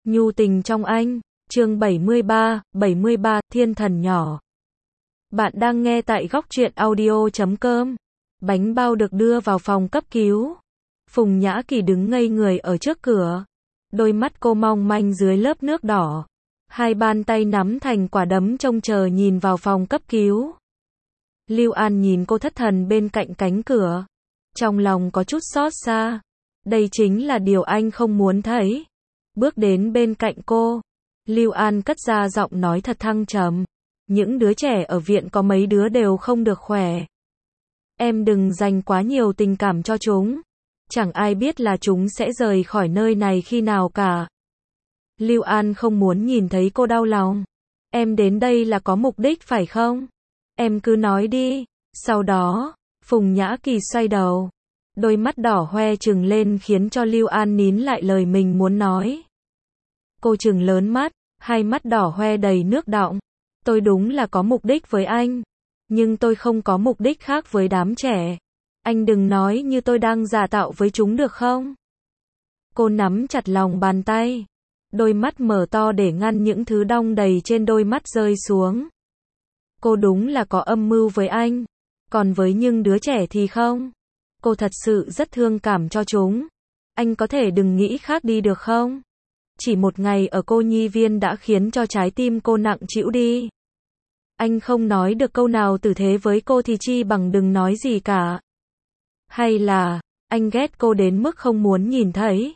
Nhu tình trong anh, chương 73, thiên thần nhỏ. Bạn đang nghe tại góc truyện audio.com. Bánh bao được đưa vào phòng cấp cứu. Phùng Nhã Kỳ đứng ngây người ở trước cửa. Đôi mắt cô mong manh dưới lớp nước đỏ. Hai bàn tay nắm thành quả đấm trông chờ nhìn vào phòng cấp cứu. Lưu An nhìn cô thất thần bên cạnh cánh cửa. Trong lòng có chút xót xa. Đây chính là điều anh không muốn thấy. Bước đến bên cạnh cô. Lưu An cất ra giọng nói thật thăng trầm. Những đứa trẻ ở viện có mấy đứa đều không được khỏe. Em đừng dành quá nhiều tình cảm cho chúng. Chẳng ai biết là chúng sẽ rời khỏi nơi này khi nào cả. Lưu An không muốn nhìn thấy cô đau lòng. Em đến đây là có mục đích phải không? Em cứ nói đi. Sau đó, Phùng Nhã Kỳ xoay đầu. Đôi mắt đỏ hoe trừng lên khiến cho Lưu An nín lại lời mình muốn nói. Cô trừng lớn mắt, hai mắt đỏ hoe đầy nước đọng. Tôi đúng là có mục đích với anh. Nhưng tôi không có mục đích khác với đám trẻ. Anh đừng nói như tôi đang giả tạo với chúng được không? Cô nắm chặt lòng bàn tay. Đôi mắt mở to để ngăn những thứ đong đầy trên đôi mắt rơi xuống. Cô đúng là có âm mưu với anh. Còn với những đứa trẻ thì không. Cô thật sự rất thương cảm cho chúng. Anh có thể đừng nghĩ khác đi được không? Chỉ một ngày ở cô nhi viên đã khiến cho trái tim cô nặng trĩu đi. Anh không nói được câu nào tử thế với cô thì chi bằng đừng nói gì cả. Hay là, anh ghét cô đến mức không muốn nhìn thấy?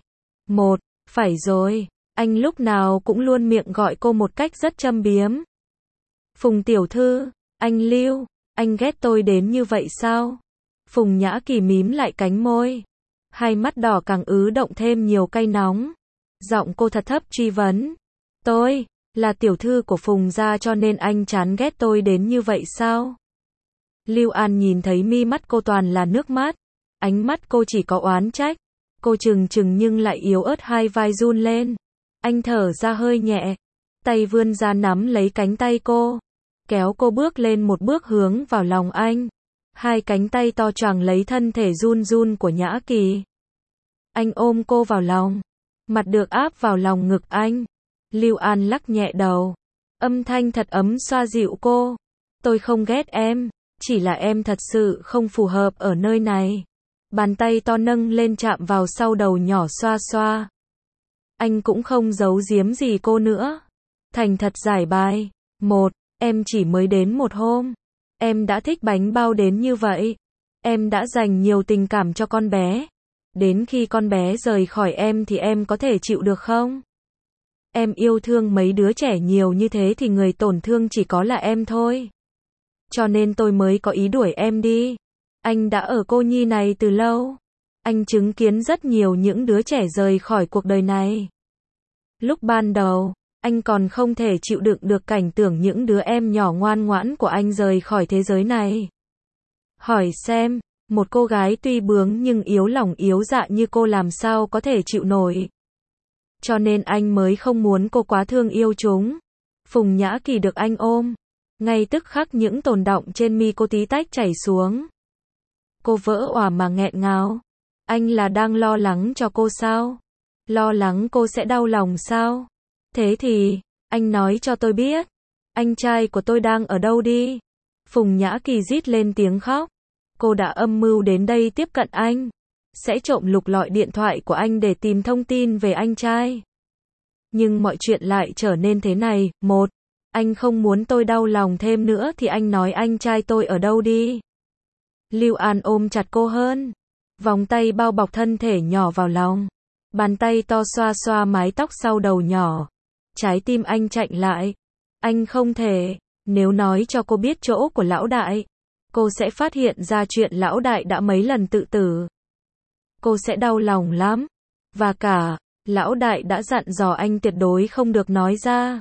Phải rồi, anh lúc nào cũng luôn miệng gọi cô một cách rất châm biếm. Phùng tiểu thư, anh Lưu, anh ghét tôi đến như vậy sao? Phùng Nhã Kỳ mím lại cánh môi. Hai mắt đỏ càng ứ động thêm nhiều cay nóng. Giọng cô thật thấp truy vấn. Tôi, là tiểu thư của Phùng gia cho nên anh chán ghét tôi đến như vậy sao? Lưu An nhìn thấy mi mắt cô toàn là nước mắt. Ánh mắt cô chỉ có oán trách. Cô trừng nhưng lại yếu ớt hai vai run lên. Anh thở ra hơi nhẹ. Tay vươn ra nắm lấy cánh tay cô. Kéo cô bước lên một bước hướng vào lòng anh. Hai cánh tay to choàng lấy thân thể run run của Nhã Kỳ. Anh ôm cô vào lòng. Mặt được áp vào lòng ngực anh. Lưu An lắc nhẹ đầu. Âm thanh thật ấm xoa dịu cô. Tôi không ghét em. Chỉ là em thật sự không phù hợp ở nơi này. Bàn tay to nâng lên chạm vào sau đầu nhỏ xoa xoa. Anh cũng không giấu giếm gì cô nữa. Thành thật giải bài. Em chỉ mới đến một hôm. Em đã thích bánh bao đến như vậy. Em đã dành nhiều tình cảm cho con bé. Đến khi con bé rời khỏi em thì em có thể chịu được không? Em yêu thương mấy đứa trẻ nhiều như thế thì người tổn thương chỉ có là em thôi. Cho nên tôi mới có ý đuổi em đi. Anh đã ở cô nhi này từ lâu. Anh chứng kiến rất nhiều những đứa trẻ rời khỏi cuộc đời này. Lúc ban đầu, anh còn không thể chịu đựng được cảnh tượng những đứa em nhỏ ngoan ngoãn của anh rời khỏi thế giới này. Hỏi xem, một cô gái tuy bướng nhưng yếu lòng yếu dạ như cô làm sao có thể chịu nổi. Cho nên anh mới không muốn cô quá thương yêu chúng. Phùng Nhã Kỳ được anh ôm. Ngay tức khắc những tồn đọng trên mi cô tí tách chảy xuống. Cô vỡ òa mà nghẹn ngào. Anh là đang lo lắng cho cô sao? Lo lắng cô sẽ đau lòng sao? Thế thì, anh nói cho tôi biết. Anh trai của tôi đang ở đâu đi? Phùng Nhã Kỳ rít lên tiếng khóc. Cô đã âm mưu đến đây tiếp cận anh. Sẽ trộm lục lọi điện thoại của anh để tìm thông tin về anh trai. Nhưng mọi chuyện lại trở nên thế này. Anh không muốn tôi đau lòng thêm nữa thì anh nói anh trai tôi ở đâu đi. Lưu An ôm chặt cô hơn. Vòng tay bao bọc thân thể nhỏ vào lòng. Bàn tay to xoa xoa mái tóc sau đầu nhỏ. Trái tim anh chạnh lại. Anh không thể. Nếu nói cho cô biết chỗ của lão đại, cô sẽ phát hiện ra chuyện lão đại đã mấy lần tự tử. Cô sẽ đau lòng lắm. Và cả, lão đại đã dặn dò anh tuyệt đối không được nói ra.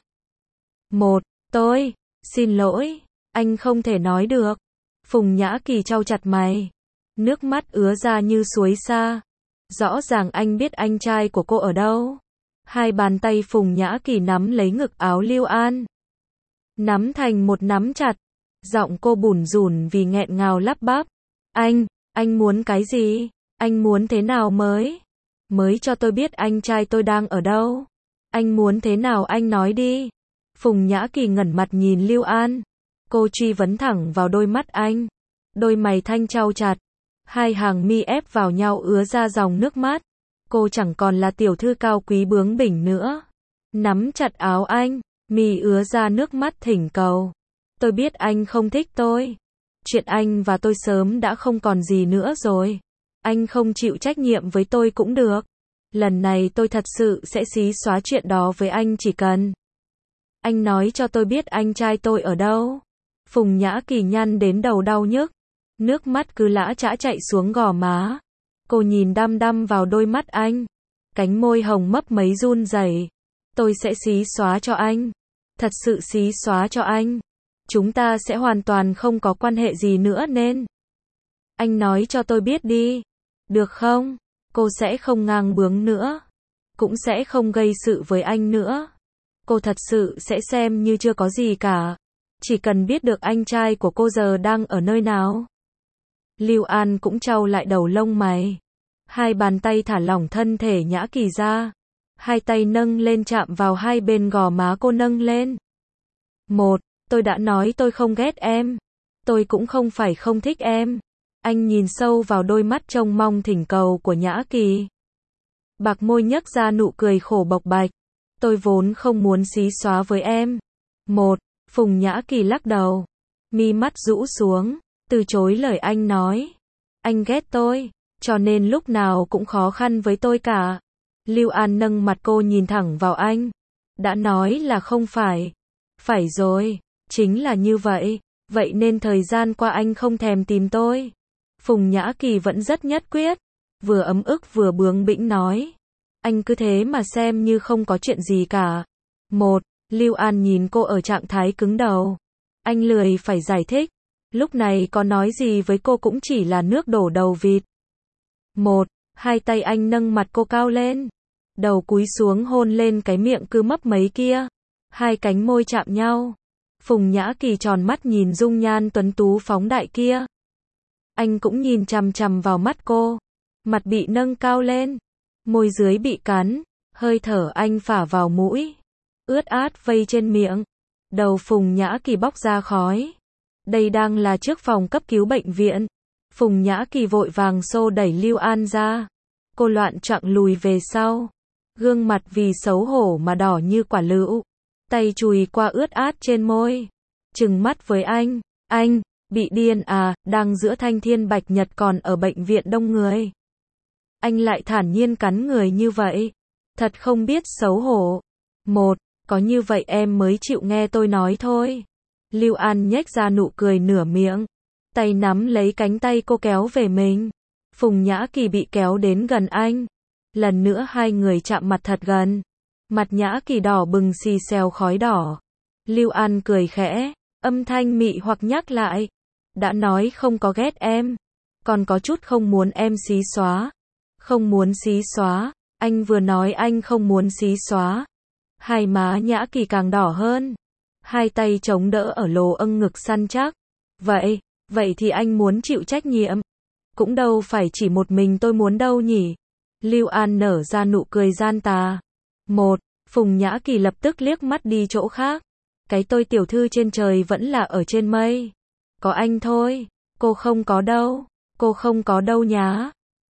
Tôi, xin lỗi, anh không thể nói được. Phùng Nhã Kỳ trao chặt mày. Nước mắt ứa ra như suối xa. Rõ ràng anh biết anh trai của cô ở đâu. Hai bàn tay Phùng Nhã Kỳ nắm lấy ngực áo Lưu An. Nắm thành một nắm chặt. Giọng cô bủn rủn vì nghẹn ngào lắp bắp. Anh muốn cái gì? Anh muốn thế nào mới cho tôi biết anh trai tôi đang ở đâu? Anh muốn thế nào anh nói đi. Phùng Nhã Kỳ ngẩng mặt nhìn Lưu An. Cô truy vấn thẳng vào đôi mắt anh. Đôi mày thanh trao chặt. Hai hàng mi ép vào nhau ứa ra dòng nước mắt. Cô chẳng còn là tiểu thư cao quý bướng bỉnh nữa. Nắm chặt áo anh, mi ứa ra nước mắt thỉnh cầu. Tôi biết anh không thích tôi. Chuyện anh và tôi sớm đã không còn gì nữa rồi. Anh không chịu trách nhiệm với tôi cũng được. Lần này tôi thật sự sẽ xí xóa chuyện đó với anh chỉ cần anh nói cho tôi biết anh trai tôi ở đâu. Phùng Nhã Kỳ nhăn đến đầu đau nhức. Nước mắt cứ lã chã chạy xuống gò má. Cô nhìn đăm đăm vào đôi mắt anh. Cánh môi hồng mấp mấy run rẩy. Tôi sẽ xí xóa cho anh. Thật sự xí xóa cho anh. Chúng ta sẽ hoàn toàn không có quan hệ gì nữa nên. Anh nói cho tôi biết đi. Được không? Cô sẽ không ngang bướng nữa. Cũng sẽ không gây sự với anh nữa. Cô thật sự sẽ xem như chưa có gì cả. Chỉ cần biết được anh trai của cô giờ đang ở nơi nào. Lưu An cũng trao lại đầu lông mày. Hai bàn tay thả lỏng thân thể Nhã Kỳ ra. Hai tay nâng lên chạm vào hai bên gò má cô nâng lên. Tôi đã nói tôi không ghét em. Tôi cũng không phải không thích em. Anh nhìn sâu vào đôi mắt trông mong thỉnh cầu của Nhã Kỳ. Bạc môi nhếch ra nụ cười khổ bộc bạch. Tôi vốn không muốn xí xóa với em. Phùng Nhã Kỳ lắc đầu. Mi mắt rũ xuống, từ chối lời anh nói. Anh ghét tôi, cho nên lúc nào cũng khó khăn với tôi cả. Lưu An nâng mặt cô nhìn thẳng vào anh. Đã nói là không phải. Phải rồi, chính là như vậy. Vậy nên thời gian qua anh không thèm tìm tôi. Phùng Nhã Kỳ vẫn rất nhất quyết. Vừa ấm ức vừa bướng bĩnh nói. Anh cứ thế mà xem như không có chuyện gì cả. Lưu An nhìn cô ở trạng thái cứng đầu. Anh lười phải giải thích. Lúc này có nói gì với cô cũng chỉ là nước đổ đầu vịt. Hai tay anh nâng mặt cô cao lên. Đầu cúi xuống hôn lên cái miệng cứ mấp mấy kia. Hai cánh môi chạm nhau. Phùng Nhã Kỳ tròn mắt nhìn dung nhan tuấn tú phóng đại kia. Anh cũng nhìn chằm chằm vào mắt cô. Mặt bị nâng cao lên. Môi dưới bị cắn. Hơi thở anh phả vào mũi. Ướt át vây trên miệng. Đầu Phùng Nhã Kỳ bốc ra khói. Đây đang là trước phòng cấp cứu bệnh viện. Phùng Nhã Kỳ vội vàng xô đẩy Lưu An ra. Cô loạn choạng lùi về sau. Gương mặt vì xấu hổ mà đỏ như quả lựu. Tay chùi qua ướt át trên môi. Trừng mắt với anh. Anh, bị điên à, đang giữa thanh thiên bạch nhật còn ở bệnh viện đông người. Anh lại thản nhiên cắn người như vậy. Thật không biết xấu hổ. Có như vậy em mới chịu nghe tôi nói thôi. Lưu An nhếch ra nụ cười nửa miệng. Tay nắm lấy cánh tay cô kéo về mình. Phùng Nhã Kỳ bị kéo đến gần anh. Lần nữa hai người chạm mặt thật gần. Mặt Nhã Kỳ đỏ bừng xì xèo khói đỏ. Lưu An cười khẽ, âm thanh mị hoặc nhắc lại. Đã nói không có ghét em. Còn có chút không muốn em xí xóa. Không muốn xí xóa. Anh vừa nói anh không muốn xí xóa. Hai má Nhã Kỳ càng đỏ hơn. Hai tay chống đỡ ở lồ âng ngực săn chắc. Vậy thì anh muốn chịu trách nhiệm. Cũng đâu phải chỉ một mình tôi muốn đâu nhỉ. Lưu An nở ra nụ cười gian tà. Phùng Nhã Kỳ lập tức liếc mắt đi chỗ khác. Cái tôi tiểu thư trên trời vẫn là ở trên mây. Có anh thôi. Cô không có đâu. Cô không có đâu nhá.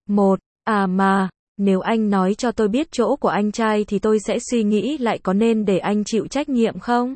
Mà, nếu anh nói cho tôi biết chỗ của anh trai thì tôi sẽ suy nghĩ lại có nên để anh chịu trách nhiệm không?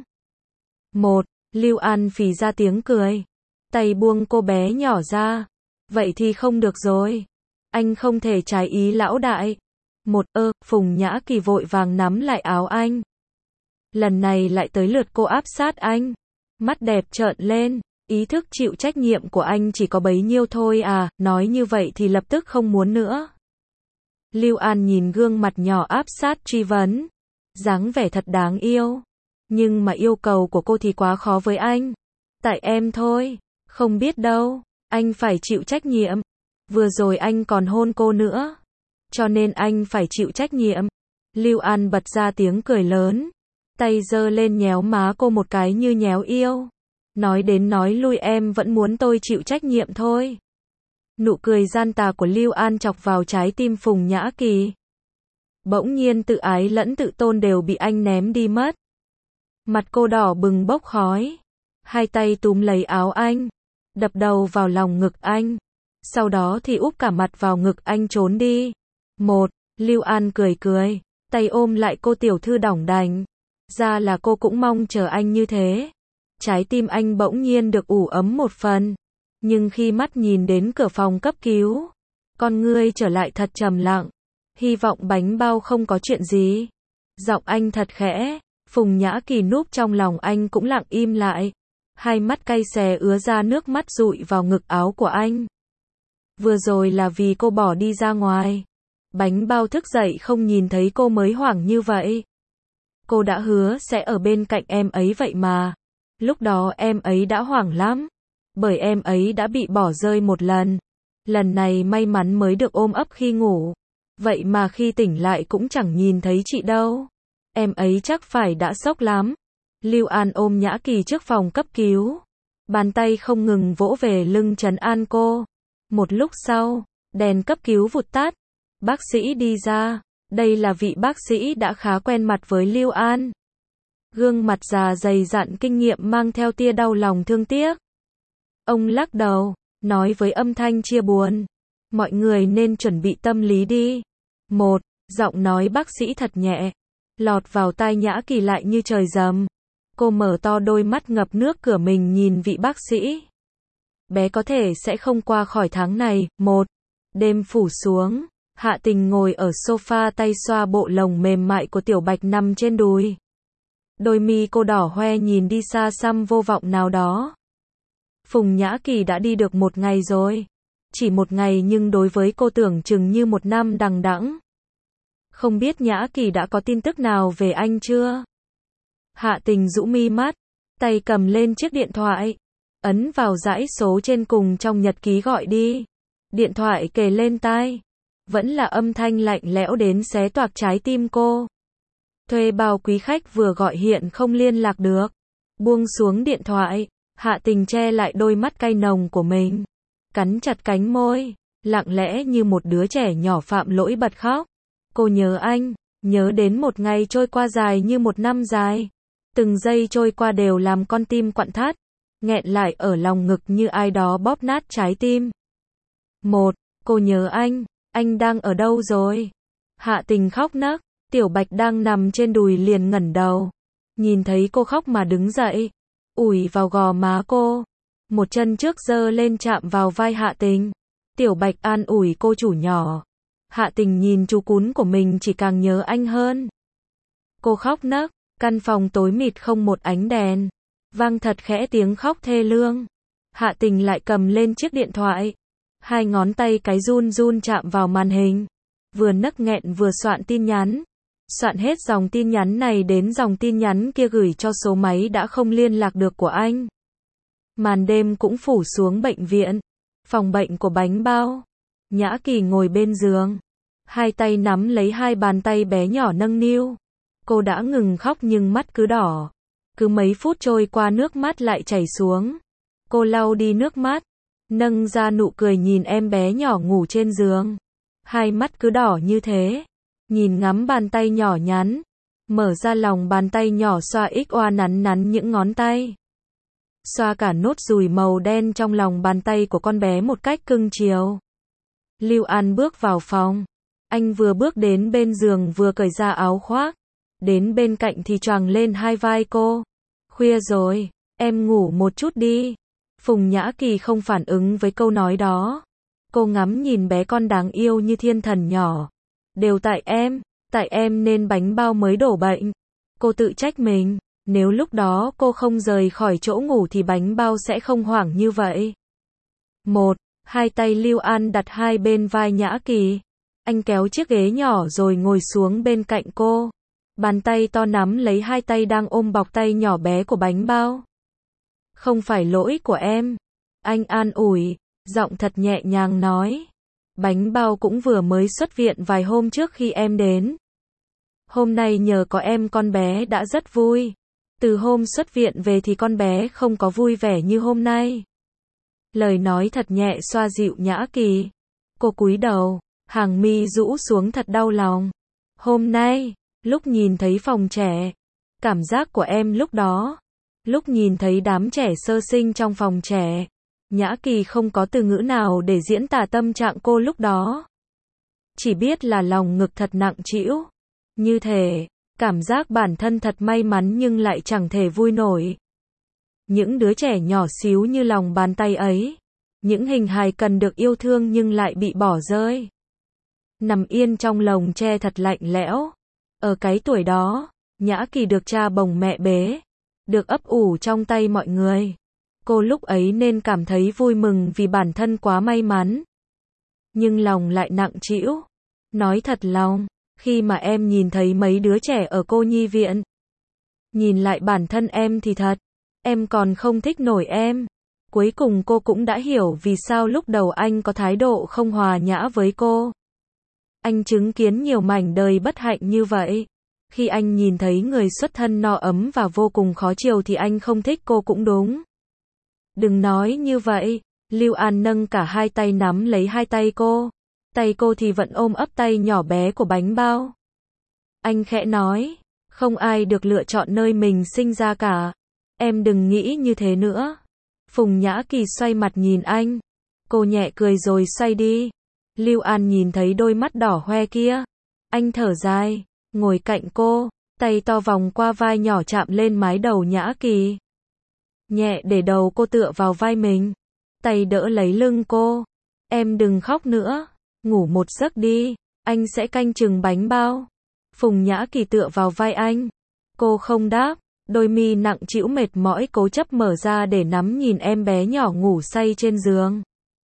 Lưu An phì ra tiếng cười. Tay buông cô bé nhỏ ra. Vậy thì không được rồi. Anh không thể trái ý lão đại. Phùng Nhã Kỳ vội vàng nắm lại áo anh. Lần này lại tới lượt cô áp sát anh. Mắt đẹp trợn lên. Ý thức chịu trách nhiệm của anh chỉ có bấy nhiêu thôi à, nói như vậy thì lập tức không muốn nữa. Lưu An nhìn gương mặt nhỏ áp sát truy vấn. Dáng vẻ thật đáng yêu. Nhưng mà yêu cầu của cô thì quá khó với anh. Tại em thôi. Không biết đâu. Anh phải chịu trách nhiệm. Vừa rồi anh còn hôn cô nữa. Cho nên anh phải chịu trách nhiệm. Lưu An bật ra tiếng cười lớn. Tay giơ lên nhéo má cô một cái như nhéo yêu. Nói đến nói lui em vẫn muốn tôi chịu trách nhiệm thôi. Nụ cười gian tà của Lưu An chọc vào trái tim Phùng Nhã Kỳ. Bỗng nhiên tự ái lẫn tự tôn đều bị anh ném đi mất. Mặt cô đỏ bừng bốc khói. Hai tay túm lấy áo anh. Đập đầu vào lòng ngực anh. Sau đó thì úp cả mặt vào ngực anh trốn đi. Lưu An cười cười. Tay ôm lại cô tiểu thư đỏng đành. Ra là cô cũng mong chờ anh như thế. Trái tim anh bỗng nhiên được ủ ấm một phần. Nhưng khi mắt nhìn đến cửa phòng cấp cứu, con ngươi trở lại thật trầm lặng. Hy vọng Bánh Bao không có chuyện gì. Giọng anh thật khẽ. Phùng Nhã Kỳ núp trong lòng anh cũng lặng im lại. Hai mắt cay xè ứa ra nước mắt dụi vào ngực áo của anh. Vừa rồi là vì cô bỏ đi ra ngoài. Bánh Bao thức dậy không nhìn thấy cô mới hoảng như vậy. Cô đã hứa sẽ ở bên cạnh em ấy vậy mà. Lúc đó em ấy đã hoảng lắm. Bởi em ấy đã bị bỏ rơi một lần. Lần này may mắn mới được ôm ấp khi ngủ. Vậy mà khi tỉnh lại cũng chẳng nhìn thấy chị đâu. Em ấy chắc phải đã sốc lắm. Lưu An ôm Nhã Kỳ trước phòng cấp cứu. Bàn tay không ngừng vỗ về lưng trấn an cô. Một lúc sau, đèn cấp cứu vụt tắt. Bác sĩ đi ra. Đây là vị bác sĩ đã khá quen mặt với Lưu An. Gương mặt già dày dặn kinh nghiệm mang theo tia đau lòng thương tiếc. Ông lắc đầu, nói với âm thanh chia buồn. Mọi người nên chuẩn bị tâm lý đi. Giọng nói bác sĩ thật nhẹ. Lọt vào tai Nhã Kỳ lại như trời giầm. Cô mở to đôi mắt ngập nước cửa mình nhìn vị bác sĩ. Bé có thể sẽ không qua khỏi tháng này. Đêm phủ xuống. Hạ Tình ngồi ở sofa tay xoa bộ lồng mềm mại của Tiểu Bạch nằm trên đùi. Đôi mi cô đỏ hoe nhìn đi xa xăm vô vọng nào đó. Phùng Nhã Kỳ đã đi được 1 ngày rồi. Chỉ 1 ngày nhưng đối với cô tưởng chừng như 1 năm đằng đẵng. Không biết Nhã Kỳ đã có tin tức nào về anh chưa? Hạ Tình rũ mi mắt, tay cầm lên chiếc điện thoại, ấn vào dãy số trên cùng trong nhật ký gọi đi. Điện thoại kề lên tai, vẫn là âm thanh lạnh lẽo đến xé toạc trái tim cô. Thuê bao quý khách vừa gọi hiện không liên lạc được. Buông xuống điện thoại, Hạ Tình che lại đôi mắt cay nồng của mình, cắn chặt cánh môi, lặng lẽ như một đứa trẻ nhỏ phạm lỗi bật khóc. Cô nhớ anh, nhớ đến một ngày trôi qua dài như 1 năm dài. Từng giây trôi qua đều làm con tim quặn thắt, nghẹn lại ở lòng ngực như ai đó bóp nát trái tim. Cô nhớ anh đang ở đâu rồi? Hạ Tình khóc nấc, Tiểu Bạch đang nằm trên đùi liền ngẩng đầu. Nhìn thấy cô khóc mà đứng dậy, ủi vào gò má cô. Một chân trước giơ lên chạm vào vai Hạ Tình. Tiểu Bạch an ủi cô chủ nhỏ. Hạ Tình nhìn chú cún của mình chỉ càng nhớ anh hơn. Cô khóc nấc, căn phòng tối mịt không một ánh đèn. Vang thật khẽ tiếng khóc thê lương. Hạ Tình lại cầm lên chiếc điện thoại. Hai ngón tay cái run run chạm vào màn hình. Vừa nấc nghẹn vừa soạn tin nhắn. Soạn hết dòng tin nhắn này đến dòng tin nhắn kia gửi cho số máy đã không liên lạc được của anh. Màn đêm cũng phủ xuống bệnh viện. Phòng bệnh của Bánh Bao. Nhã Kỳ ngồi bên giường. Hai tay nắm lấy hai bàn tay bé nhỏ nâng niu. Cô đã ngừng khóc nhưng mắt cứ đỏ. Cứ mấy phút trôi qua nước mắt lại chảy xuống. Cô lau đi nước mắt. Nâng ra nụ cười nhìn em bé nhỏ ngủ trên giường. Hai mắt cứ đỏ như thế. Nhìn ngắm bàn tay nhỏ nhắn. Mở ra lòng bàn tay nhỏ xoa xoa nắn nắn những ngón tay. Xoa cả nốt ruồi màu đen trong lòng bàn tay của con bé một cách cưng chiều. Lưu An bước vào phòng. Anh vừa bước đến bên giường vừa cởi ra áo khoác. Đến bên cạnh thì choàng lên hai vai cô. Khuya rồi, em ngủ một chút đi. Phùng Nhã Kỳ không phản ứng với câu nói đó. Cô ngắm nhìn bé con đáng yêu như thiên thần nhỏ. Đều tại em nên Bánh Bao mới đổ bệnh. Cô tự trách mình, nếu lúc đó cô không rời khỏi chỗ ngủ thì Bánh Bao sẽ không hoảng như vậy. Hai tay Lưu An đặt hai bên vai Nhã Kỳ. Anh kéo chiếc ghế nhỏ rồi ngồi xuống bên cạnh cô. Bàn tay to nắm lấy hai tay đang ôm bọc tay nhỏ bé của Bánh Bao. Không phải lỗi của em. Anh an ủi, giọng thật nhẹ nhàng nói. Bánh Bao cũng vừa mới xuất viện vài hôm trước khi em đến. Hôm nay nhờ có em con bé đã rất vui. Từ hôm xuất viện về thì con bé không có vui vẻ như hôm nay. Lời nói thật nhẹ xoa dịu Nhã Kỳ. Cô cúi đầu, hàng mi rũ xuống thật đau lòng. Hôm nay, lúc nhìn thấy phòng trẻ, cảm giác của em lúc đó, lúc nhìn thấy đám trẻ sơ sinh trong phòng trẻ, Nhã Kỳ không có từ ngữ nào để diễn tả tâm trạng cô lúc đó. Chỉ biết là lòng ngực thật nặng trĩu. Như thể, cảm giác bản thân thật may mắn nhưng lại chẳng thể vui nổi. Những đứa trẻ nhỏ xíu như lòng bàn tay ấy. Những hình hài cần được yêu thương nhưng lại bị bỏ rơi. Nằm yên trong lồng tre thật lạnh lẽo. Ở cái tuổi đó, Nhã Kỳ được cha bồng mẹ bế. Được ấp ủ trong tay mọi người. Cô lúc ấy nên cảm thấy vui mừng vì bản thân quá may mắn. Nhưng lòng lại nặng trĩu. Nói thật lòng, khi mà em nhìn thấy mấy đứa trẻ ở cô nhi viện. Nhìn lại bản thân em thì thật, em còn không thích nổi em. Cuối cùng cô cũng đã hiểu vì sao lúc đầu anh có thái độ không hòa nhã với cô. Anh chứng kiến nhiều mảnh đời bất hạnh như vậy. Khi anh nhìn thấy người xuất thân no ấm và vô cùng khó chiều thì anh không thích cô cũng đúng. Đừng nói như vậy. Lưu An nâng cả hai tay nắm lấy hai tay cô. Tay cô thì vẫn ôm ấp tay nhỏ bé của bánh bao. Anh khẽ nói, không ai được lựa chọn nơi mình sinh ra cả. Em đừng nghĩ như thế nữa. Phùng Nhã Kỳ xoay mặt nhìn anh. Cô nhẹ cười rồi xoay đi. Lưu An nhìn thấy đôi mắt đỏ hoe kia. Anh thở dài, ngồi cạnh cô, tay to vòng qua vai nhỏ chạm lên mái đầu Nhã Kỳ. Nhẹ để đầu cô tựa vào vai mình. Tay đỡ lấy lưng cô. Em đừng khóc nữa. Ngủ một giấc đi. Anh sẽ canh chừng bánh bao. Phùng Nhã Kỳ tựa vào vai anh. Cô không đáp. Đôi mi nặng trĩu mệt mỏi cố chấp mở ra để nắm nhìn em bé nhỏ ngủ say trên giường.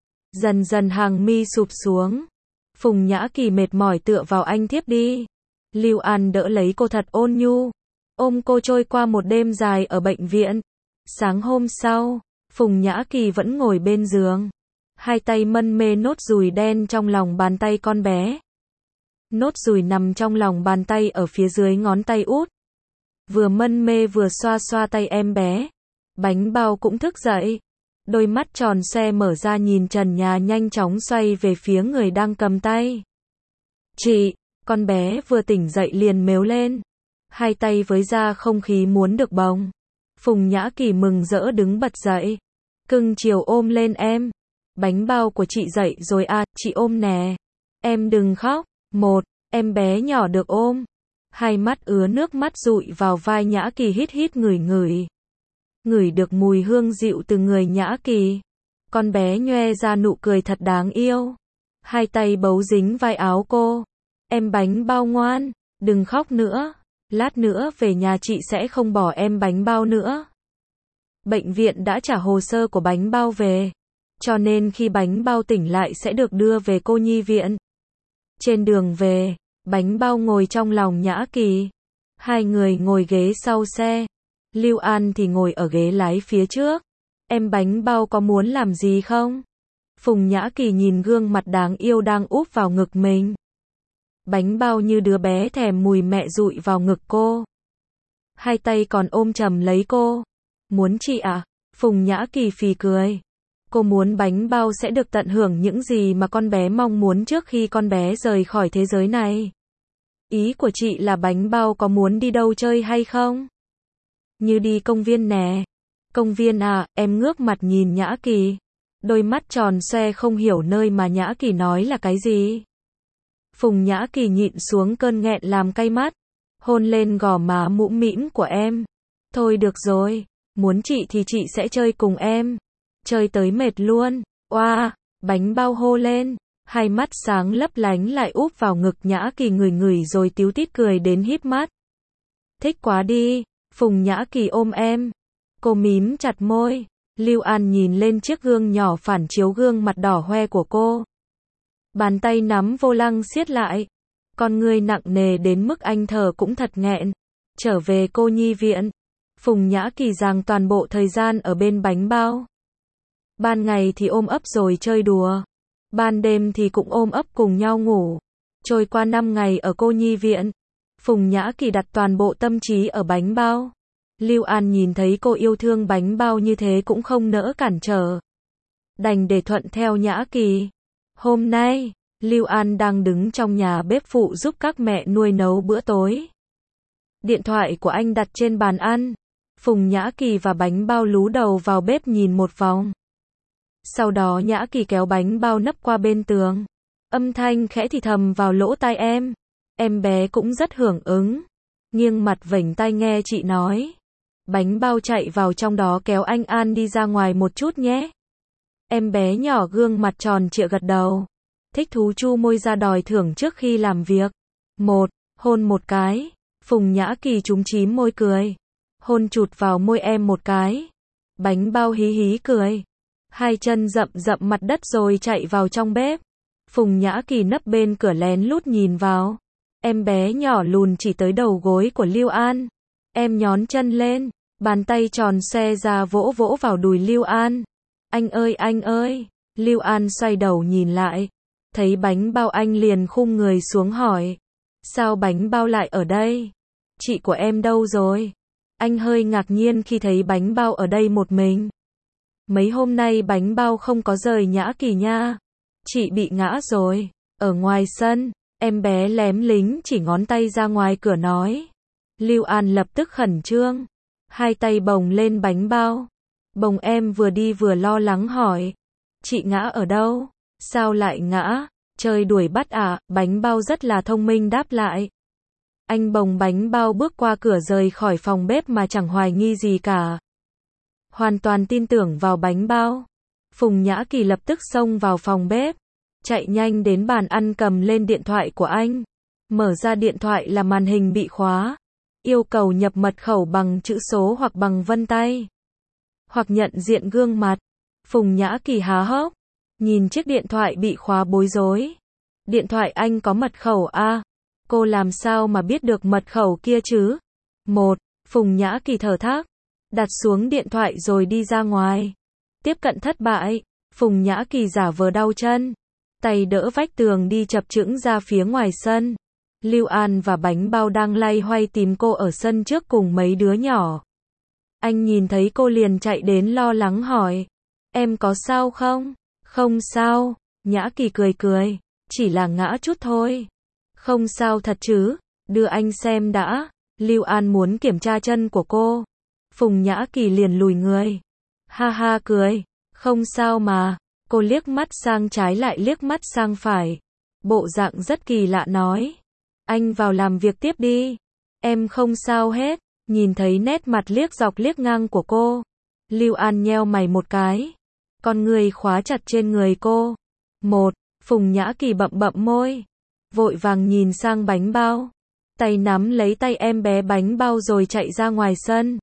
Dần dần hàng mi sụp xuống. Phùng Nhã Kỳ mệt mỏi tựa vào anh thiếp đi. Lưu An đỡ lấy cô thật ôn nhu. Ôm cô trôi qua một đêm dài ở bệnh viện. Sáng hôm sau, Phùng Nhã Kỳ vẫn ngồi bên giường. Hai tay mân mê nốt ruồi đen trong lòng bàn tay con bé. Nốt ruồi nằm trong lòng bàn tay ở phía dưới ngón tay út. Vừa mân mê vừa xoa xoa tay em bé. Bánh bao cũng thức dậy. Đôi mắt tròn xoe mở ra nhìn trần nhà nhanh chóng xoay về phía người đang cầm tay. Chị, con bé vừa tỉnh dậy liền mếu lên. Hai tay với ra không khí muốn được bồng. Phùng Nhã Kỳ mừng rỡ đứng bật dậy. Cưng chiều ôm lên em. Bánh bao của chị dậy rồi à, chị ôm nè. Em đừng khóc. Một, em bé nhỏ được ôm. Hai mắt ứa nước mắt dụi vào vai Nhã Kỳ hít hít ngửi ngửi. Ngửi được mùi hương dịu từ người Nhã Kỳ. Con bé nhoe ra nụ cười thật đáng yêu. Hai tay bấu dính vai áo cô. Em bánh bao ngoan, đừng khóc nữa. Lát nữa về nhà chị sẽ không bỏ em bánh bao nữa. Bệnh viện đã trả hồ sơ của bánh bao về. Cho nên khi bánh bao tỉnh lại sẽ được đưa về cô nhi viện. Trên đường về, bánh bao ngồi trong lòng Nhã Kỳ. Hai người ngồi ghế sau xe. Lưu An thì ngồi ở ghế lái phía trước. Em bánh bao có muốn làm gì không? Phùng Nhã Kỳ nhìn gương mặt đáng yêu đang úp vào ngực mình. Bánh bao như đứa bé thèm mùi mẹ dụi vào ngực cô. Hai tay còn ôm chầm lấy cô. Muốn chị à? Phùng Nhã Kỳ phì cười. Cô muốn bánh bao sẽ được tận hưởng những gì mà con bé mong muốn trước khi con bé rời khỏi thế giới này. Ý của chị là bánh bao có muốn đi đâu chơi hay không? Như đi công viên nè. Công viên à, em ngước mặt nhìn Nhã Kỳ. Đôi mắt tròn xoe không hiểu nơi mà Nhã Kỳ nói là cái gì. Phùng Nhã Kỳ nhịn xuống cơn nghẹn làm cay mắt. Hôn lên gò má mũm mĩm của em. Thôi được rồi, muốn chị thì chị sẽ chơi cùng em. Chơi tới mệt luôn. Oa, bánh bao hô lên. Hai mắt sáng lấp lánh lại úp vào ngực Nhã Kỳ ngửi ngửi rồi tíu tít cười đến híp mắt. Thích quá đi. Phùng Nhã Kỳ ôm em. Cô mím chặt môi. Lưu An nhìn lên chiếc gương nhỏ phản chiếu gương mặt đỏ hoe của cô. Bàn tay nắm vô lăng siết lại. Con người nặng nề đến mức anh thở cũng thật nghẹn. Trở về cô nhi viện. Phùng Nhã Kỳ dành toàn bộ thời gian ở bên bánh bao. Ban ngày thì ôm ấp rồi chơi đùa. Ban đêm thì cũng ôm ấp cùng nhau ngủ. Trôi qua 5 ngày ở cô nhi viện. Phùng Nhã Kỳ đặt toàn bộ tâm trí ở bánh bao. Lưu An nhìn thấy cô yêu thương bánh bao như thế cũng không nỡ cản trở. Đành để thuận theo Nhã Kỳ. Hôm nay, Lưu An đang đứng trong nhà bếp phụ giúp các mẹ nuôi nấu bữa tối. Điện thoại của anh đặt trên bàn ăn. Phùng Nhã Kỳ và Bánh Bao lú đầu vào bếp nhìn một vòng. Sau đó Nhã Kỳ kéo Bánh Bao nấp qua bên tường. Âm thanh khẽ thì thầm vào lỗ tai em. Em bé cũng rất hưởng ứng. Nghiêng mặt vểnh tai nghe chị nói. Bánh Bao chạy vào trong đó kéo anh An đi ra ngoài một chút nhé. Em bé nhỏ gương mặt tròn trịa gật đầu. Thích thú chu môi ra đòi thưởng trước khi làm việc. Hôn một cái. Phùng Nhã Kỳ chúm chím môi cười. Hôn chụt vào môi em một cái. Bánh Bao hí hí cười. Hai chân dậm dậm mặt đất rồi chạy vào trong bếp. Phùng Nhã Kỳ nấp bên cửa lén lút nhìn vào. Em bé nhỏ lùn chỉ tới đầu gối của Lưu An. Em nhón chân lên. Bàn tay tròn xoe ra vỗ vỗ vào đùi Lưu An. Anh ơi. Lưu An xoay đầu nhìn lại. Thấy Bánh Bao anh liền khum người xuống hỏi. Sao Bánh Bao lại ở đây? Chị của em đâu rồi? Anh hơi ngạc nhiên khi thấy Bánh Bao ở đây một mình. Mấy hôm nay Bánh Bao không có rời Nhã Kỳ nha. Chị bị ngã rồi. Ở ngoài sân, em bé lém lính chỉ ngón tay ra ngoài cửa nói. Lưu An lập tức khẩn trương. Hai tay bồng lên Bánh Bao. Bồng em vừa đi vừa lo lắng hỏi. Chị ngã ở đâu? Sao lại ngã? Chơi đuổi bắt à? Bánh Bao rất là thông minh đáp lại. Anh bồng Bánh Bao bước qua cửa rời khỏi phòng bếp mà chẳng hoài nghi gì cả. Hoàn toàn tin tưởng vào Bánh Bao. Phùng Nhã Kỳ lập tức xông vào phòng bếp. Chạy nhanh đến bàn ăn cầm lên điện thoại của anh. Mở ra điện thoại là màn hình bị khóa. Yêu cầu nhập mật khẩu bằng chữ số hoặc bằng vân tay. Hoặc nhận diện gương mặt. Phùng Nhã Kỳ há hốc. Nhìn chiếc điện thoại bị khóa bối rối. Điện thoại anh có mật khẩu à? Cô làm sao mà biết được mật khẩu kia chứ? Phùng Nhã Kỳ thở thác. Đặt xuống điện thoại rồi đi ra ngoài. Tiếp cận thất bại. Phùng Nhã Kỳ giả vờ đau chân. Tay đỡ vách tường đi chập chững ra phía ngoài sân. Lưu An và Bánh Bao đang loay hoay tìm cô ở sân trước cùng mấy đứa nhỏ. Anh nhìn thấy cô liền chạy đến lo lắng hỏi. Em có sao không? Không sao. Nhã Kỳ cười. Chỉ là ngã chút thôi. Không sao thật chứ? Đưa anh xem đã. Lưu An muốn kiểm tra chân của cô. Phùng Nhã Kỳ liền lùi người. Ha ha cười. Không sao mà. Cô liếc mắt sang trái lại liếc mắt sang phải. Bộ dạng rất kỳ lạ nói. Anh vào làm việc tiếp đi. Em không sao hết. Nhìn thấy nét mặt liếc dọc liếc ngang của cô. Lưu An nheo mày một cái. Con người khóa chặt trên người cô. Phùng Nhã Kỳ bậm môi. Vội vàng nhìn sang Bánh Bao. Tay nắm lấy tay em bé Bánh Bao rồi chạy ra ngoài sân.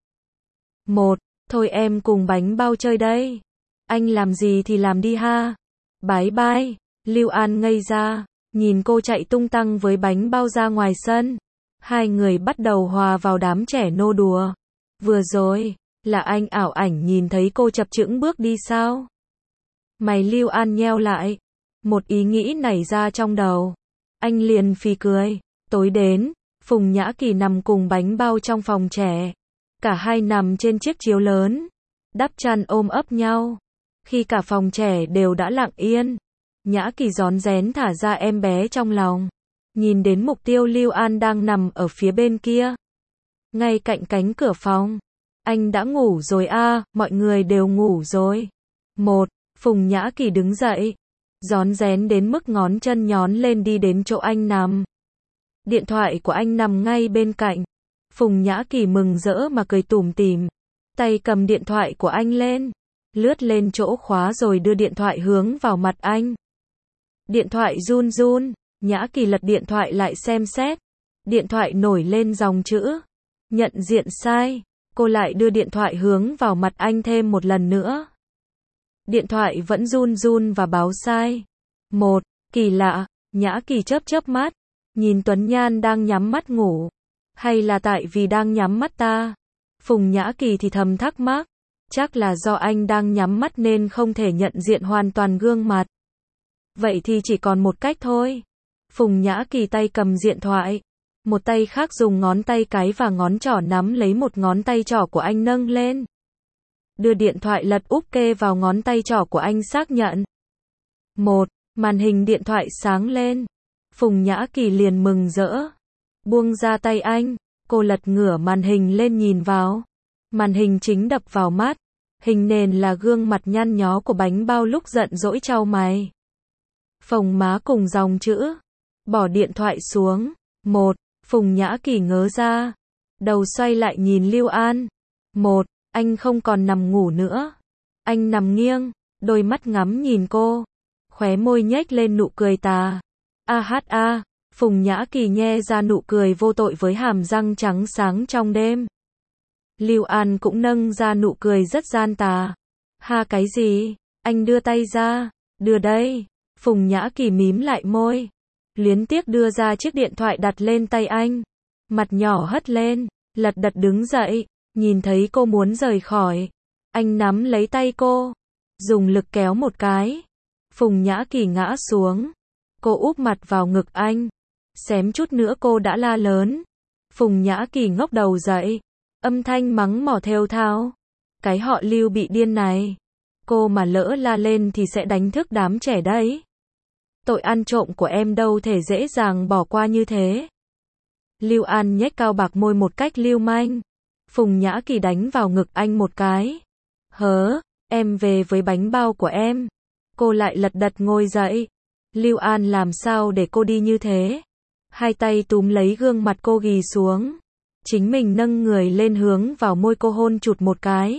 Thôi em cùng Bánh Bao chơi đây. Anh làm gì thì làm đi ha. Bye bye. Lưu An ngây ra. Nhìn cô chạy tung tăng với Bánh Bao ra ngoài sân. Hai người bắt đầu hòa vào đám trẻ nô đùa. Vừa rồi, là anh ảo ảnh nhìn thấy cô chập chững bước đi sao? Mày Lưu An nheo lại. Một ý nghĩ nảy ra trong đầu. Anh liền phì cười. Tối đến, Phùng Nhã Kỳ nằm cùng Bánh Bao trong phòng trẻ. Cả hai nằm trên chiếc chiếu lớn. Đắp chăn ôm ấp nhau. Khi cả phòng trẻ đều đã lặng yên. Nhã Kỳ rón rén thả ra em bé trong lòng. Nhìn đến mục tiêu Lưu An đang nằm ở phía bên kia. Ngay cạnh cánh cửa phòng. Anh đã ngủ rồi à, mọi người đều ngủ rồi. Phùng Nhã Kỳ đứng dậy. Rón rén đến mức ngón chân nhón lên đi đến chỗ anh nằm. Điện thoại của anh nằm ngay bên cạnh. Phùng Nhã Kỳ mừng rỡ mà cười tủm tỉm. Tay cầm điện thoại của anh lên. Lướt lên chỗ khóa rồi đưa điện thoại hướng vào mặt anh. Điện thoại run. Nhã Kỳ lật điện thoại lại xem xét. Điện thoại nổi lên dòng chữ. Nhận diện sai. Cô lại đưa điện thoại hướng vào mặt anh thêm một lần nữa. Điện thoại vẫn run và báo sai. Kỳ lạ. Nhã Kỳ chớp mắt. Nhìn Tuấn Nhan đang nhắm mắt ngủ. Hay là tại vì đang nhắm mắt ta? Phùng Nhã Kỳ thì thầm thắc mắc. Chắc là do anh đang nhắm mắt nên không thể nhận diện hoàn toàn gương mặt. Vậy thì chỉ còn một cách thôi. Phùng Nhã Kỳ tay cầm điện thoại. Một tay khác dùng ngón tay cái và ngón trỏ nắm lấy một ngón tay trỏ của anh nâng lên. Đưa điện thoại lật úp kê vào ngón tay trỏ của anh xác nhận. Màn hình điện thoại sáng lên. Phùng Nhã Kỳ liền mừng rỡ. Buông ra tay anh, cô lật ngửa màn hình lên nhìn vào. Màn hình chính đập vào mắt. Hình nền là gương mặt nhăn nhó của bánh bao lúc giận dỗi chau mày. Phồng má cùng dòng chữ. Bỏ điện thoại xuống. Phùng Nhã Kỳ ngớ ra. Đầu xoay lại nhìn Lưu An. Anh không còn nằm ngủ nữa. Anh nằm nghiêng, đôi mắt ngắm nhìn cô. Khóe môi nhếch lên nụ cười tà. Phùng Nhã Kỳ nhe ra nụ cười vô tội với hàm răng trắng sáng trong đêm. Lưu An cũng nâng ra nụ cười rất gian tà. Cái gì? Anh đưa tay ra. Đưa đây. Phùng Nhã Kỳ mím lại môi. Luyến tiếc đưa ra chiếc điện thoại đặt lên tay anh. Mặt nhỏ hất lên, lật đật đứng dậy. Nhìn thấy cô muốn rời khỏi. Anh nắm lấy tay cô. Dùng lực kéo một cái. Phùng Nhã Kỳ ngã xuống. Cô úp mặt vào ngực anh. Xém chút nữa cô đã la lớn. Phùng Nhã Kỳ ngóc đầu dậy. Âm thanh mắng mỏ thều thào. Cái họ Lưu bị điên này. Cô mà lỡ la lên thì sẽ đánh thức đám trẻ đấy. Tội ăn trộm của em đâu thể dễ dàng bỏ qua như thế. Lưu An nhếch cao bạc môi một cách lưu manh. Phùng Nhã Kỳ đánh vào ngực anh một cái. Em về với bánh bao của em. Cô lại lật đật ngồi dậy. Lưu An làm sao để cô đi như thế? Hai tay túm lấy gương mặt cô ghì xuống. Chính mình nâng người lên hướng vào môi cô hôn chụt một cái.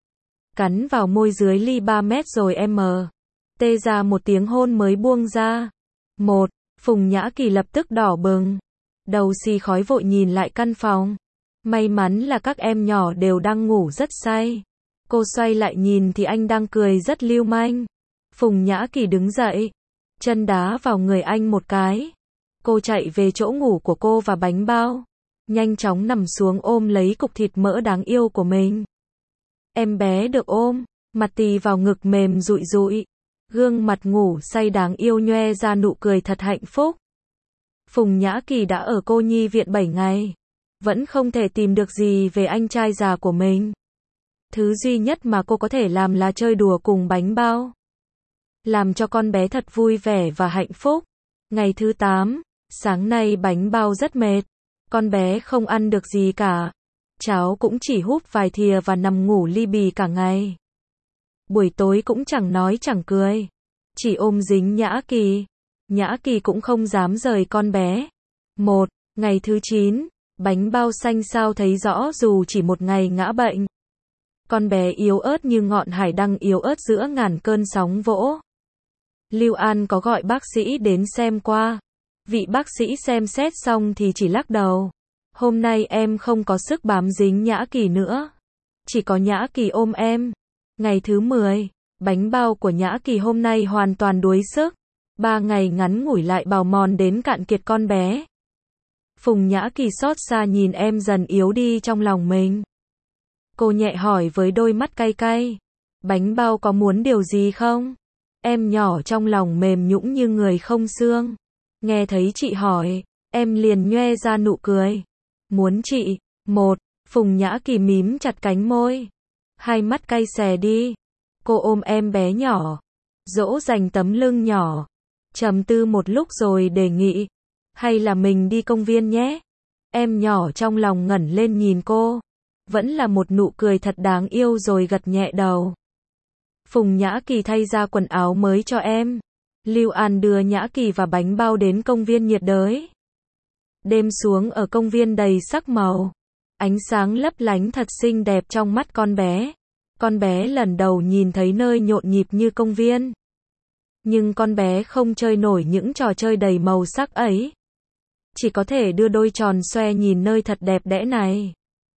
Cắn vào môi dưới ly 3 mét rồi em tê ra một tiếng hôn mới buông ra. Phùng Nhã Kỳ lập tức đỏ bừng. Đầu xì khói vội nhìn lại căn phòng. May mắn là các em nhỏ đều đang ngủ rất say. Cô xoay lại nhìn thì anh đang cười rất lưu manh. Phùng Nhã Kỳ đứng dậy. Chân đá vào người anh một cái. Cô chạy về chỗ ngủ của cô và bánh bao. Nhanh chóng nằm xuống ôm lấy cục thịt mỡ đáng yêu của mình. Em bé được ôm, mặt tì vào ngực mềm rụi rụi. Gương mặt ngủ say đáng yêu nhoe ra nụ cười thật hạnh phúc. Phùng Nhã Kỳ đã ở cô nhi viện 7 ngày. Vẫn không thể tìm được gì về anh trai già của mình. Thứ duy nhất mà cô có thể làm là chơi đùa cùng bánh bao. Làm cho con bé thật vui vẻ và hạnh phúc. Ngày thứ 8, sáng nay bánh bao rất mệt. Con bé không ăn được gì cả. Cháu cũng chỉ húp vài thìa và nằm ngủ li bì cả ngày. Buổi tối cũng chẳng nói chẳng cười. Chỉ ôm dính Nhã Kỳ. Nhã Kỳ cũng không dám rời con bé. Ngày thứ 9, bánh bao xanh sao thấy rõ dù chỉ một ngày ngã bệnh. Con bé yếu ớt như ngọn hải đăng yếu ớt giữa ngàn cơn sóng vỗ. Lưu An có gọi bác sĩ đến xem qua. Vị bác sĩ xem xét xong thì chỉ lắc đầu. Hôm nay em không có sức bám dính Nhã Kỳ nữa. Chỉ có Nhã Kỳ ôm em. Ngày thứ 10, bánh bao của Nhã Kỳ hôm nay hoàn toàn đuối sức. 3 ngày ngắn ngủi lại bào mòn đến cạn kiệt con bé. Phùng Nhã Kỳ xót xa nhìn em dần yếu đi trong lòng mình. Cô nhẹ hỏi với đôi mắt cay cay. Bánh bao có muốn điều gì không? Em nhỏ trong lòng mềm nhũn như người không xương. Nghe thấy chị hỏi, em liền nhoe ra nụ cười. Muốn chị. Phùng Nhã Kỳ mím chặt cánh môi. Hai mắt cay xè đi. Cô ôm em bé nhỏ. Dỗ dành tấm lưng nhỏ. Trầm tư một lúc rồi đề nghị. Hay là mình đi công viên nhé? Em nhỏ trong lòng ngẩng lên nhìn cô. Vẫn là một nụ cười thật đáng yêu rồi gật nhẹ đầu. Phùng Nhã Kỳ thay ra quần áo mới cho em. Lưu An đưa Nhã Kỳ và bánh bao đến công viên nhiệt đới. Đêm xuống ở công viên đầy sắc màu. Ánh sáng lấp lánh thật xinh đẹp trong mắt con bé. Con bé lần đầu nhìn thấy nơi nhộn nhịp như công viên. Nhưng con bé không chơi nổi những trò chơi đầy màu sắc ấy. Chỉ có thể đưa đôi tròn xoe nhìn nơi thật đẹp đẽ này.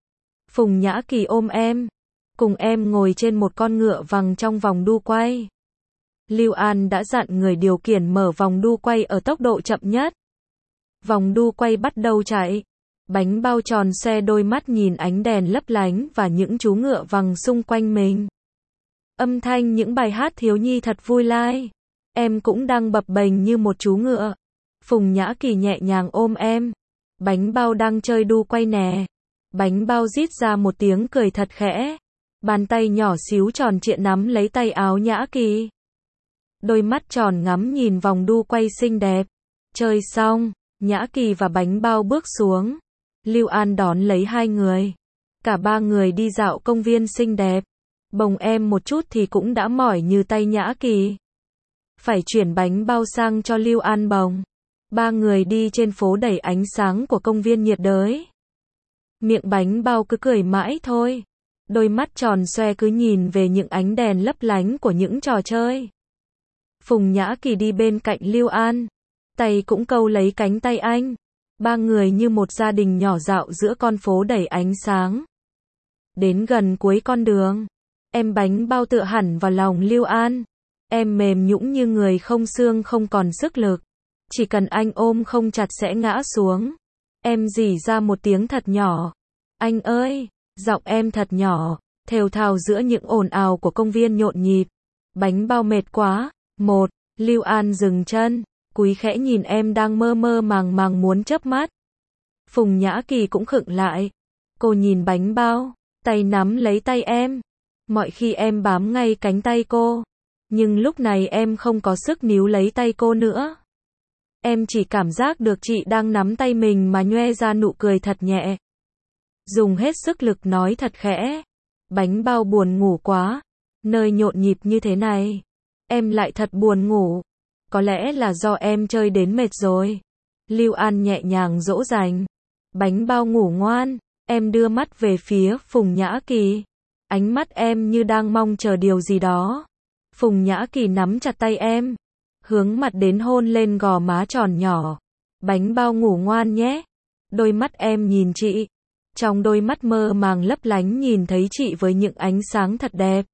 Phùng Nhã Kỳ ôm em. Cùng em ngồi trên một con ngựa vàng trong vòng đu quay. Lưu An đã dặn người điều khiển mở vòng đu quay ở tốc độ chậm nhất. Vòng đu quay bắt đầu chạy. Bánh bao tròn xoe đôi mắt nhìn ánh đèn lấp lánh và những chú ngựa vàng xung quanh mình. Âm thanh những bài hát thiếu nhi thật vui lai. Em cũng đang bập bềnh như một chú ngựa. Phùng Nhã Kỳ nhẹ nhàng ôm em. Bánh bao đang chơi đu quay nè. Bánh bao rít ra một tiếng cười thật khẽ. Bàn tay nhỏ xíu tròn trịa nắm lấy tay áo Nhã Kỳ. đôi mắt tròn ngắm nhìn vòng đu quay xinh đẹp. Chơi xong, Nhã Kỳ và Bánh Bao bước xuống. Lưu An đón lấy hai người. Cả ba người đi dạo công viên xinh đẹp. Bồng em một chút thì cũng đã mỏi như tay Nhã Kỳ. Phải chuyển Bánh Bao sang cho Lưu An bồng. Ba người đi trên phố đầy ánh sáng của công viên nhiệt đới. Miệng Bánh Bao cứ cười mãi thôi. Đôi mắt tròn xoe cứ nhìn về những ánh đèn lấp lánh của những trò chơi. Phùng Nhã Kỳ đi bên cạnh Lưu An. Tay cũng câu lấy cánh tay anh. Ba người như một gia đình nhỏ dạo giữa con phố đầy ánh sáng. Đến gần cuối con đường, em Bánh Bao tựa hẳn vào lòng Lưu An. Em mềm nhũn như người không xương không còn sức lực. Chỉ cần anh ôm không chặt sẽ ngã xuống. Em rỉ ra một tiếng thật nhỏ. Anh ơi! Giọng em thật nhỏ, thều thào giữa những ồn ào của công viên nhộn nhịp. Bánh Bao mệt quá. Lưu An dừng chân, cúi khẽ nhìn em đang mơ mơ màng màng muốn chớp mắt. Phùng Nhã Kỳ cũng khựng lại. Cô nhìn Bánh Bao, tay nắm lấy tay em. Mọi khi em bám ngay cánh tay cô, nhưng lúc này em không có sức níu lấy tay cô nữa. Em chỉ cảm giác được chị đang nắm tay mình mà nhoe ra nụ cười thật nhẹ. Dùng hết sức lực nói thật khẽ. Bánh Bao buồn ngủ quá. Nơi nhộn nhịp như thế này, em lại thật buồn ngủ. Có lẽ là do em chơi đến mệt rồi. Lưu An nhẹ nhàng dỗ dành. Bánh Bao ngủ ngoan. Em đưa mắt về phía Phùng Nhã Kỳ. Ánh mắt em như đang mong chờ điều gì đó. Phùng Nhã Kỳ nắm chặt tay em, hướng mặt đến hôn lên gò má tròn nhỏ. Bánh Bao ngủ ngoan nhé. Đôi mắt em nhìn chị. Trong đôi mắt mơ màng lấp lánh nhìn thấy chị với những ánh sáng thật đẹp.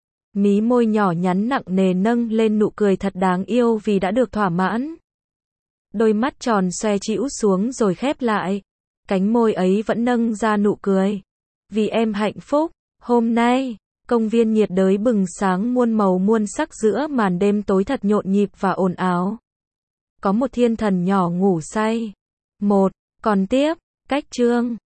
Mí môi nhỏ nhắn nặng nề nâng lên nụ cười thật đáng yêu vì đã được thỏa mãn. Đôi mắt tròn xoe chĩu xuống rồi khép lại. Cánh môi ấy vẫn nâng ra nụ cười. Vì em hạnh phúc. Hôm nay, công viên nhiệt đới bừng sáng muôn màu muôn sắc giữa màn đêm tối thật nhộn nhịp và ồn ào. Có một thiên thần nhỏ ngủ say. Còn tiếp, cách chương